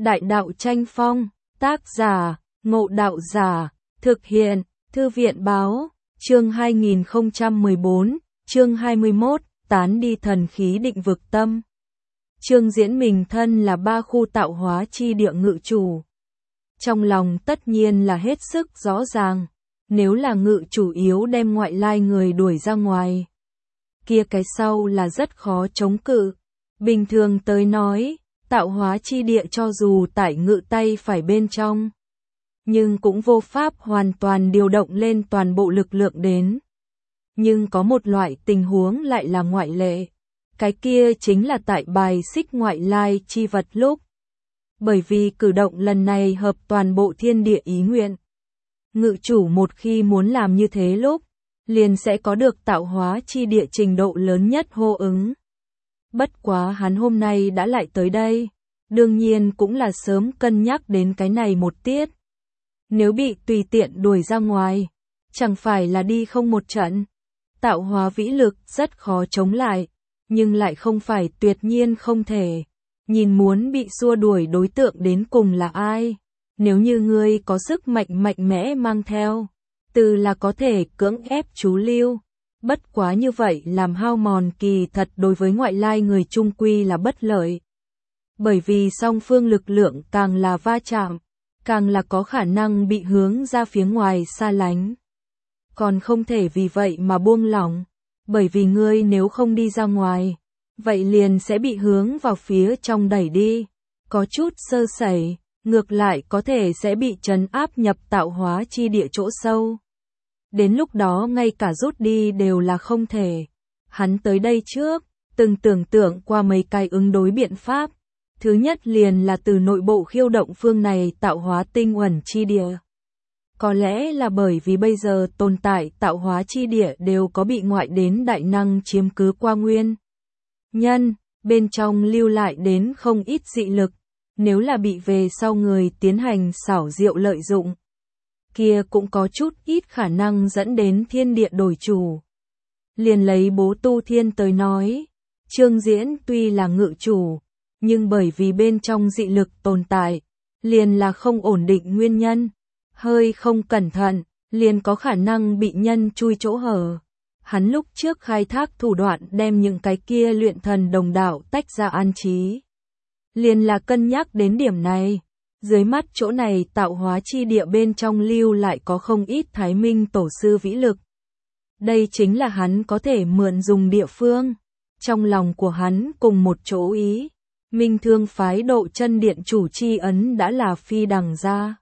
Đại đạo tranh phong, tác giả, Ngộ Đạo Giả, thực hiện, Thư viện báo, chương 2014, chương 21, tán đi thần khí định vực tâm. Trương Diễn mình thân là ba khu tạo hóa chi địa ngự chủ. Trong lòng tất nhiên là hết sức rõ ràng, nếu là ngự chủ yếu đem ngoại lai người đuổi ra ngoài, kia cái sau là rất khó chống cự. Bình thường tới nói, tạo hóa chi địa cho dù tại ngự tay phải bên trong, nhưng cũng vô pháp hoàn toàn điều động lên toàn bộ lực lượng đến. Nhưng có một loại tình huống lại là ngoại lệ. Cái kia chính là tại bài xích ngoại lai chi vật lúc. Bởi vì cử động lần này hợp toàn bộ thiên địa ý nguyện. Ngự chủ một khi muốn làm như thế lúc, liền sẽ có được tạo hóa chi địa trình độ lớn nhất hô ứng. Bất quá hắn hôm nay đã lại tới đây, đương nhiên cũng là sớm cân nhắc đến cái này một tiết. Nếu bị tùy tiện đuổi ra ngoài, chẳng phải là đi không một trận. Tạo hóa vĩ lực rất khó chống lại, nhưng lại không phải tuyệt nhiên không thể. Nhìn muốn bị xua đuổi đối tượng đến cùng là ai? Nếu như ngươi có sức mạnh mạnh mẽ mang theo, từ là có thể cưỡng ép chú lưu. Bất quá như vậy làm hao mòn kỳ thật đối với ngoại lai người chung quy là bất lợi. Bởi vì song phương lực lượng càng là va chạm, càng là có khả năng bị hướng ra phía ngoài xa lánh. Còn không thể vì vậy mà buông lỏng, bởi vì ngươi nếu không đi ra ngoài, vậy liền sẽ bị hướng vào phía trong đẩy đi. Có chút sơ sẩy, ngược lại có thể sẽ bị trấn áp nhập tạo hóa chi địa chỗ sâu. Đến lúc đó ngay cả rút đi đều là không thể. Hắn tới đây trước, từng tưởng tượng qua mấy cái ứng đối biện pháp. Thứ nhất liền là từ nội bộ khiêu động phương này tạo hóa tinh uẩn chi địa. Có lẽ là bởi vì bây giờ tồn tại tạo hóa chi địa đều có bị ngoại đến đại năng chiếm cứ qua nguyên nhân, bên trong lưu lại đến không ít dị lực. Nếu là bị về sau người tiến hành xảo diệu lợi dụng, kia cũng có chút ít khả năng dẫn đến thiên địa đổi chủ. Liền lấy Bố Tu Thiên tới nói, Trương Diễn tuy là ngự chủ, nhưng bởi vì bên trong dị lực tồn tại, liền là không ổn định nguyên nhân, hơi không cẩn thận, liền có khả năng bị nhân chui chỗ hở. Hắn lúc trước khai thác thủ đoạn đem những cái kia luyện thần đồng đạo tách ra an trí, liền là cân nhắc đến điểm này. Dưới mắt chỗ này tạo hóa chi địa bên trong lưu lại có không ít Thái Minh tổ sư vĩ lực. Đây chính là hắn có thể mượn dùng địa phương. Trong lòng của hắn cùng một chỗ ý, Minh Thương phái Độ Chân Điện chủ chi ấn đã là phi đằng ra.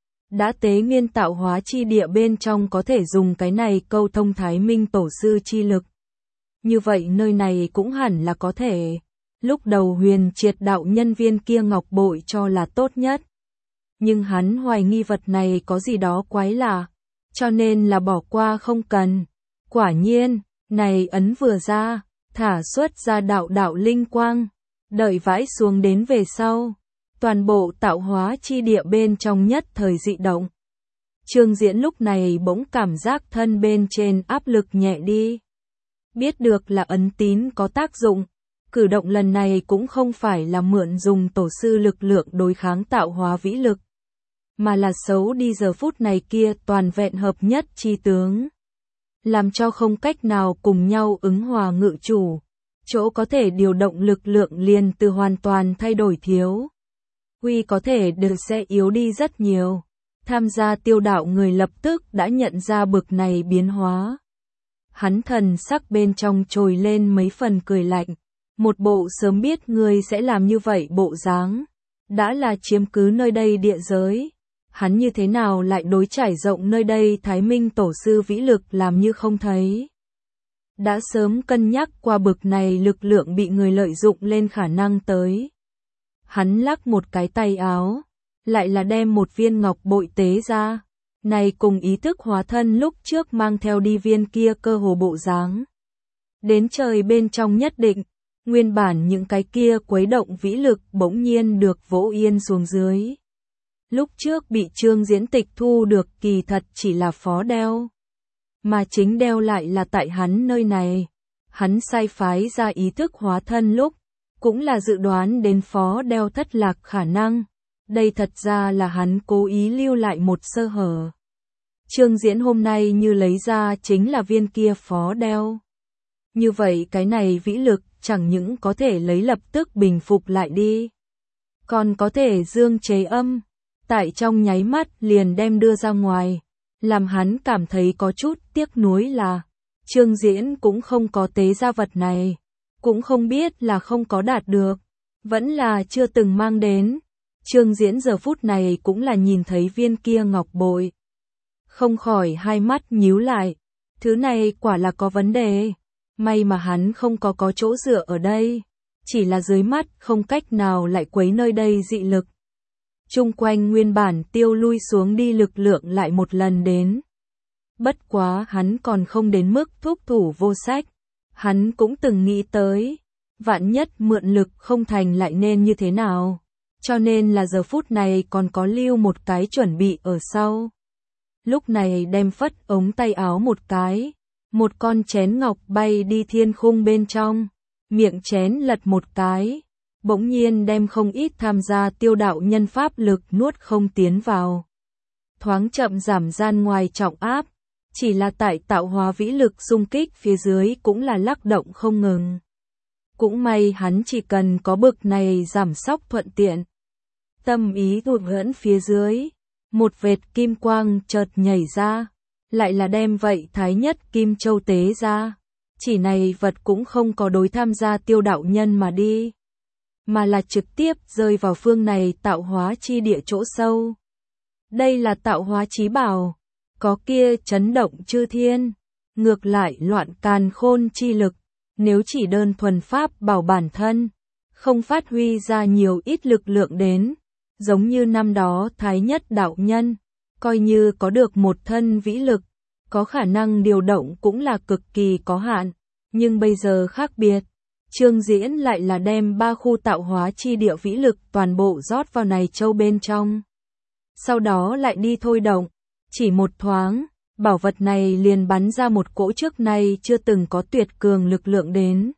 Đã tế nghiên tạo hóa chi địa bên trong có thể dùng cái này câu thông Thái Minh tổ sư chi lực. Như vậy nơi này cũng hẳn là có thể. Lúc đầu Huyền Triệt đạo nhân viên kia ngọc bội cho là tốt nhất. Nhưng hắn hoài nghi vật này có gì đó quái lạ, cho nên là bỏ qua không cần. Quả nhiên, này ấn vừa ra, thả xuất ra đạo đạo linh quang, đợi vãi xuống đến về sau. Toàn bộ tạo hóa chi địa bên trong nhất thời dị động. Trương Diễn lúc này bỗng cảm giác thân bên trên áp lực nhẹ đi. Biết được là ấn tín có tác dụng. Cử động lần này cũng không phải là mượn dùng tổ sư lực lượng đối kháng tạo hóa vĩ lực, mà là xấu đi giờ phút này kia toàn vẹn hợp nhất chi tướng. Làm cho không cách nào cùng nhau ứng hòa ngự chủ. Chỗ có thể điều động lực lượng liền từ hoàn toàn thay đổi thiếu. Quy có thể được sẽ yếu đi rất nhiều. Tham gia tiêu đạo người lập tức đã nhận ra bực này biến hóa. Hắn thần sắc bên trong trồi lên mấy phần cười lạnh. Một bộ sớm biết người sẽ làm như vậy bộ dáng. Đã là chiếm cứ nơi đây địa giới. Hắn như thế nào lại đối trải rộng nơi đây Thái Minh tổ sư vĩ lực làm như không thấy. Đã sớm cân nhắc qua bực này lực lượng bị người lợi dụng lên khả năng tới. Hắn lắc một cái tay áo, lại là đem một viên ngọc bội tế ra. Này cùng ý thức hóa thân lúc trước mang theo đi viên kia cơ hồ bộ dáng. Đến trời bên trong nhất định, nguyên bản những cái kia quấy động vĩ lực bỗng nhiên được vỗ yên xuống dưới. Lúc trước bị Trương Diễn tịch thu được kỳ thật chỉ là phó đeo, mà chính đeo lại là tại hắn nơi này. Hắn sai phái ra ý thức hóa thân lúc, cũng là dự đoán đến phó đeo thất lạc khả năng, Đây thật ra là hắn cố ý lưu lại một sơ hở. Trương Diễn hôm nay như lấy ra chính là viên kia phó đeo. Như vậy cái này vĩ lực chẳng những có thể lấy lập tức bình phục lại đi, còn có thể dương chế âm, tại trong nháy mắt liền đem đưa ra ngoài. Làm hắn cảm thấy có chút tiếc nuối là Trương Diễn cũng không có tế ra vật này, cũng không biết là không có đạt được, vẫn là chưa từng mang đến. Trương Diễn giờ phút này cũng là nhìn thấy viên kia ngọc bội, không khỏi hai mắt nhíu lại, thứ này quả là có vấn đề, may mà hắn không có chỗ dựa ở đây, chỉ là dưới mắt không cách nào lại quấy nơi đây dị lực. Chung quanh nguyên bản tiêu lui xuống đi lực lượng lại một lần đến. Bất quá hắn còn không đến mức thúc thủ vô sách, hắn cũng từng nghĩ tới, vạn nhất mượn lực không thành lại nên như thế nào, cho nên là giờ phút này còn có lưu một cái chuẩn bị ở sau. Lúc này đem phất ống tay áo một cái, một con chén ngọc bay đi thiên khung bên trong, miệng chén lật một cái, bỗng nhiên đem không ít tham gia tiêu đạo nhân pháp lực nuốt không tiến vào. Thoáng chậm giảm gian ngoài trọng áp, chỉ là tại tạo hóa vĩ lực xung kích phía dưới cũng là lắc động không ngừng. Cũng may hắn chỉ cần có bực này giảm sóc thuận tiện. Tâm ý tụt hẫng phía dưới, một vệt kim quang chợt nhảy ra, lại là đem vậy thái nhất kim châu tế ra. Chỉ này vật cũng không có đối tham gia tiêu đạo nhân mà đi, mà là trực tiếp rơi vào phương này tạo hóa chi địa chỗ sâu. Đây là tạo hóa chí bảo, có kia chấn động chư thiên, ngược lại loạn càn khôn chi lực, nếu chỉ đơn thuần pháp bảo bản thân, không phát huy ra nhiều ít lực lượng đến, giống như năm đó thái nhất đạo nhân, coi như có được một thân vĩ lực, có khả năng điều động cũng là cực kỳ có hạn, nhưng bây giờ khác biệt. Trương Diễn lại là đem ba khu tạo hóa chi địa vĩ lực toàn bộ rót vào này châu bên trong. Sau đó lại đi thôi động, chỉ một thoáng, bảo vật này liền bắn ra một cỗ trước nay chưa từng có tuyệt cường lực lượng đến.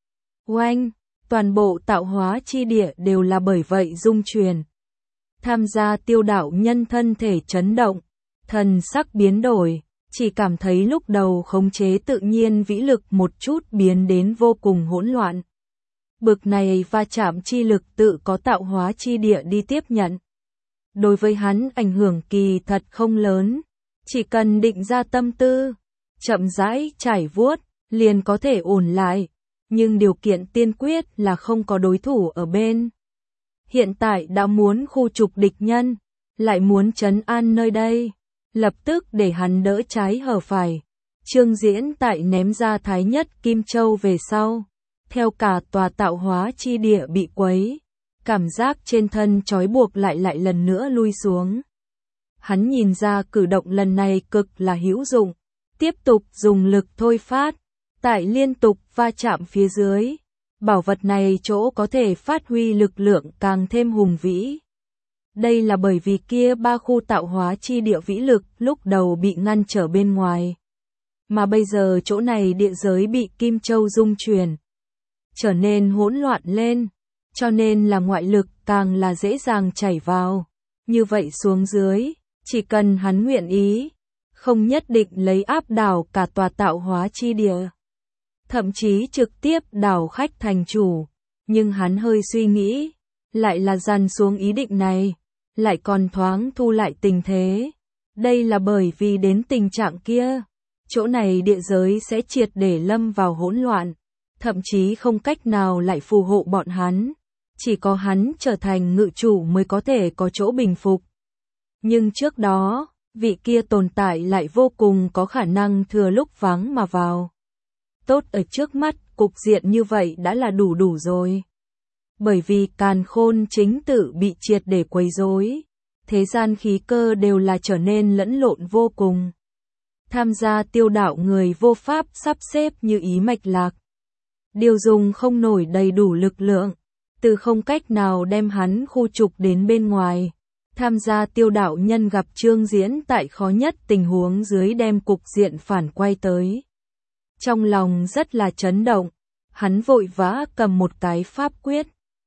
Oanh, toàn bộ tạo hóa chi địa đều là bởi vậy rung chuyển. Tham gia tiêu đạo nhân thân thể chấn động, thần sắc biến đổi. Chỉ cảm thấy lúc đầu khống chế tự nhiên vĩ lực một chút biến đến vô cùng hỗn loạn. Bực này va chạm chi lực tự có tạo hóa chi địa đi tiếp nhận. Đối với hắn ảnh hưởng kỳ thật không lớn, chỉ cần định ra tâm tư, chậm rãi trải vuốt, liền có thể ổn lại, nhưng điều kiện tiên quyết là không có đối thủ ở bên. Hiện tại đã muốn khu trục địch nhân, lại muốn trấn an nơi đây. Lập tức để hắn đỡ trái hở phải. Trương Diễn tại ném ra thái nhất kim châu về sau, theo cả tòa tạo hóa chi địa bị quấy, cảm giác trên thân trói buộc lại lần nữa lui xuống. Hắn nhìn ra cử động lần này cực là hữu dụng, tiếp tục dùng lực thôi phát, tại liên tục va chạm phía dưới, bảo vật này chỗ có thể phát huy lực lượng càng thêm hùng vĩ. Đây là bởi vì kia ba khu tạo hóa chi địa vĩ lực lúc đầu bị ngăn trở bên ngoài. Mà bây giờ chỗ này địa giới bị Kim Châu dung chuyển, trở nên hỗn loạn lên, cho nên là ngoại lực càng là dễ dàng chảy vào. Như vậy xuống dưới, chỉ cần hắn nguyện ý, không nhất định lấy áp đảo cả tòa tạo hóa chi địa. Thậm chí trực tiếp đảo khách thành chủ, nhưng hắn hơi suy nghĩ, lại là dằn xuống ý định này. Lại còn thoáng thu lại tình thế. Đây là bởi vì đến tình trạng kia, chỗ này địa giới sẽ triệt để lâm vào hỗn loạn, thậm chí không cách nào lại phù hộ bọn hắn. Chỉ có hắn trở thành ngự chủ mới có thể có chỗ bình phục. Nhưng trước đó, vị kia tồn tại lại vô cùng có khả năng thừa lúc vắng mà vào. Tốt ở trước mắt, cục diện như vậy đã là đủ rồi. Bởi vì càn khôn chính tự bị triệt để quấy rối, thế gian khí cơ đều là trở nên lẫn lộn vô cùng. Tham gia tiêu đạo người vô pháp sắp xếp như ý mạch lạc. Điều dùng không nổi đầy đủ lực lượng, từ không cách nào đem hắn khu trục đến bên ngoài. Tham gia tiêu đạo nhân gặp Trương Diễn tại khó nhất tình huống dưới đem cục diện phản quay tới. Trong lòng rất là chấn động, hắn vội vã cầm một cái pháp quyết,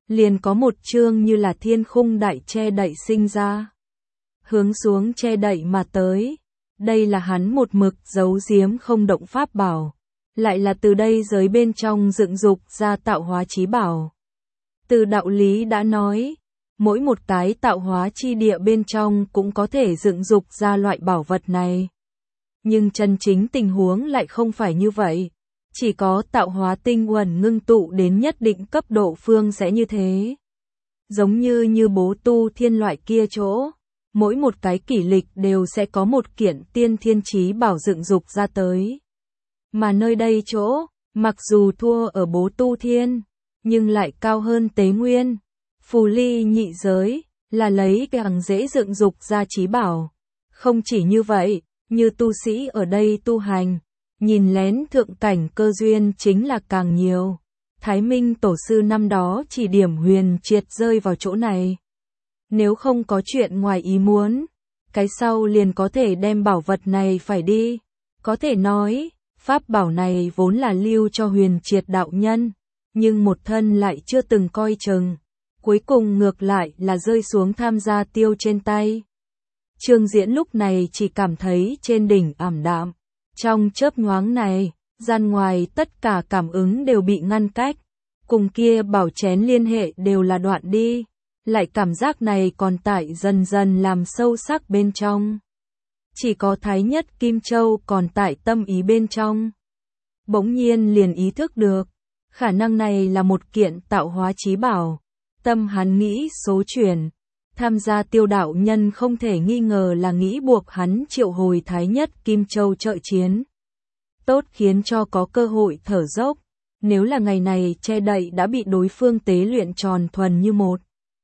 liền có một chương như là thiên khung đại che đậy sinh ra. Hướng xuống che đậy mà tới. Đây là hắn một mực giấu giếm không động pháp bảo. Lại là từ đây giới bên trong dựng dục ra tạo hóa chí bảo. Từ đạo lý đã nói, mỗi một cái tạo hóa chi địa bên trong cũng có thể dựng dục ra loại bảo vật này. Nhưng chân chính tình huống lại không phải như vậy. Chỉ có tạo hóa tinh uẩn ngưng tụ đến nhất định cấp độ phương sẽ như thế. Giống như bố tu thiên loại kia chỗ, mỗi một cái kỷ lịch đều sẽ có một kiện tiên thiên chí bảo dựng dục ra tới. Mà nơi đây chỗ, mặc dù thua ở bố tu thiên, nhưng lại cao hơn tế nguyên. Phù ly nhị giới, là lấy càng dễ dựng dục ra chí bảo. Không chỉ như vậy, như tu sĩ ở đây tu hành, nhìn lén thượng cảnh cơ duyên chính là càng nhiều. Thái Minh tổ sư năm đó chỉ điểm huyền triệt rơi vào chỗ này. Nếu không có chuyện ngoài ý muốn, cái sau liền có thể đem bảo vật này phải đi. Có thể nói, pháp bảo này vốn là lưu cho huyền triệt đạo nhân, nhưng một thân lại chưa từng coi chừng. Cuối cùng ngược lại là rơi xuống Tham Gia Tiêu trên tay. Trương Diễn lúc này chỉ cảm thấy trên đỉnh ảm đạm. Trong chớp nhoáng này, gian ngoài tất cả cảm ứng đều bị ngăn cách. Cùng kia bảo chén liên hệ đều là đoạn đi. Lại cảm giác này còn tại dần dần làm sâu sắc bên trong. Chỉ có Thái Nhất Kim Châu còn tại tâm ý bên trong. Bỗng nhiên liền ý thức được, khả năng này là một kiện tạo hóa chí bảo. Tâm hắn nghĩ số chuyển, Tham Gia Tiêu đạo nhân không thể nghi ngờ là nghĩ buộc hắn triệu hồi Thái Nhất Kim Châu trợ chiến. Tốt khiến cho có cơ hội thở dốc, nếu là ngày này che đậy đã bị đối phương tế luyện tròn thuần như một.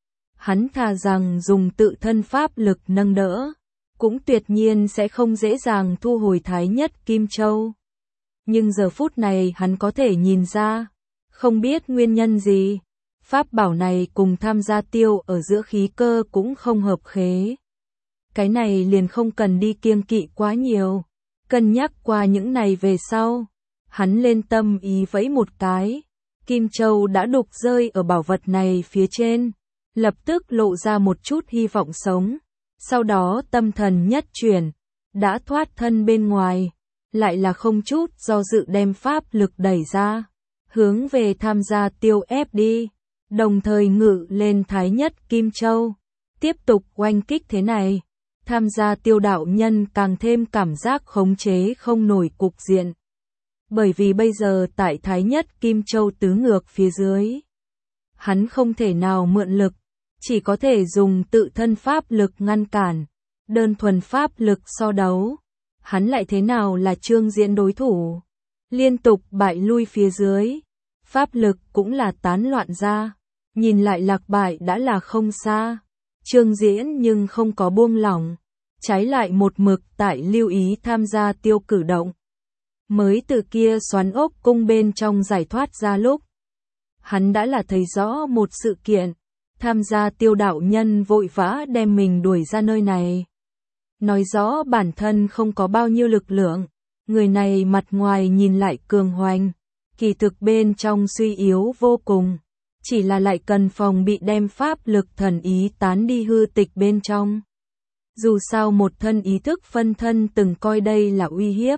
Hắn thà rằng dùng tự thân pháp lực nâng đỡ, cũng tuyệt nhiên sẽ không dễ dàng thu hồi Thái Nhất Kim Châu. Nhưng giờ phút này hắn có thể nhìn ra, không biết nguyên nhân gì, pháp bảo này cùng Tham Gia Tiêu ở giữa khí cơ cũng không hợp khế. Cái này liền không cần đi kiêng kỵ quá nhiều, cân nhắc qua những này về sau. Hắn lên tâm ý vẫy một cái, Kim Châu đã đục rơi ở bảo vật này phía trên, lập tức lộ ra một chút hy vọng sống. Sau đó tâm thần nhất chuyển, đã thoát thân bên ngoài, lại là không chút do dự đem pháp lực đẩy ra, hướng về Tham Gia Tiêu ép đi, đồng thời ngự lên Thái Nhất Kim Châu, tiếp tục oanh kích thế này. Tham Gia Tiêu đạo nhân càng thêm cảm giác khống chế không nổi cục diện. Bởi vì bây giờ tại Thái Nhất Kim Châu tứ ngược phía dưới, hắn không thể nào mượn lực, chỉ có thể dùng tự thân pháp lực ngăn cản. Đơn thuần pháp lực so đấu, hắn lại thế nào là Trương Diễn đối thủ. Liên tục bại lui phía dưới, pháp lực cũng là tán loạn ra, nhìn lại lạc bại đã là không xa. Trương Diễn nhưng không có buông lỏng, trái lại một mực tại lưu ý Tham Gia Tiêu cử động. Mới từ kia xoắn ốc cung bên trong giải thoát ra lúc, hắn đã là thấy rõ một sự kiện. Tham Gia Tiêu đạo nhân vội vã đem mình đuổi ra nơi này. Nói rõ bản thân không có bao nhiêu lực lượng, người này mặt ngoài nhìn lại cường hoành, kỳ thực bên trong suy yếu vô cùng, chỉ là lại cần phòng bị đem pháp lực thần ý tán đi hư tịch bên trong. Dù sao một thân ý thức phân thân từng coi đây là uy hiếp.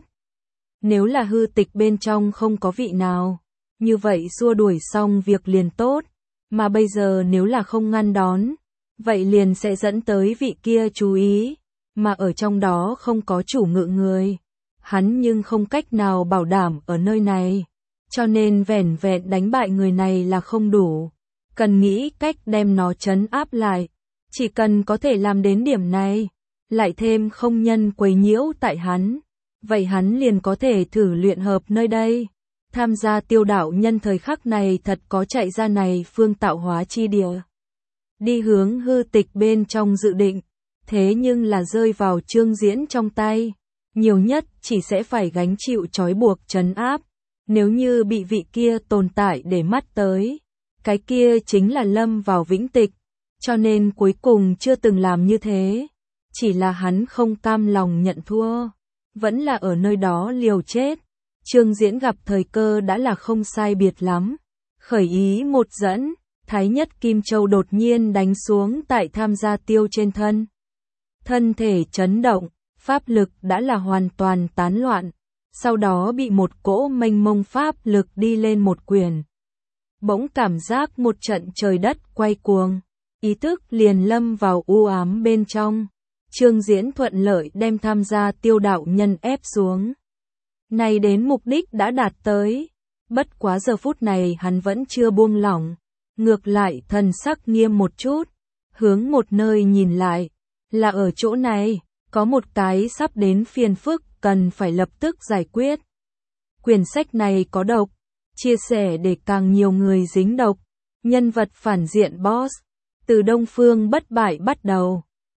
Nếu là hư tịch bên trong không có vị nào, như vậy xua đuổi xong việc liền tốt. Mà bây giờ nếu là không ngăn đón, vậy liền sẽ dẫn tới vị kia chú ý, mà ở trong đó không có chủ ngự người. Hắn nhưng không cách nào bảo đảm ở nơi này, cho nên vẻn vẹn đánh bại người này là không đủ. Cần nghĩ cách đem nó trấn áp lại, chỉ cần có thể làm đến điểm này, lại thêm không nhân quấy nhiễu tại hắn, vậy hắn liền có thể thử luyện hợp nơi đây. Tham Gia Tiêu đạo nhân thời khắc này thật có chạy ra này phương tạo hóa chi địa, đi hướng hư tịch bên trong dự định, thế nhưng là rơi vào Trương Diễn trong tay, nhiều nhất chỉ sẽ phải gánh chịu trói buộc trấn áp. Nếu như bị vị kia tồn tại để mắt tới, cái kia chính là lâm vào vĩnh tịch, cho nên cuối cùng chưa từng làm như thế, chỉ là hắn không cam lòng nhận thua, vẫn là ở nơi đó liều chết. Trương Diễn gặp thời cơ đã là không sai biệt lắm, khởi ý một dẫn, Thái Nhất Kim Châu đột nhiên đánh xuống tại Tham Gia Tiêu trên thân. Thân thể chấn động, pháp lực đã là hoàn toàn tán loạn, sau đó bị một cỗ mênh mông pháp lực đi lên một quyền. Bỗng cảm giác một trận trời đất quay cuồng, ý thức liền lâm vào u ám bên trong. Trương Diễn thuận lợi đem Tham Gia Tiêu đạo nhân ép xuống. Này đến mục đích đã đạt tới, bất quá giờ phút này hắn vẫn chưa buông lỏng, ngược lại thần sắc nghiêm một chút, hướng một nơi nhìn lại, là ở chỗ này, có một cái sắp đến phiền phức cần phải lập tức giải quyết. Quyển sách này có độc, chia sẻ để càng nhiều người dính độc, nhân vật phản diện boss, từ Đông Phương Bất Bại bắt đầu.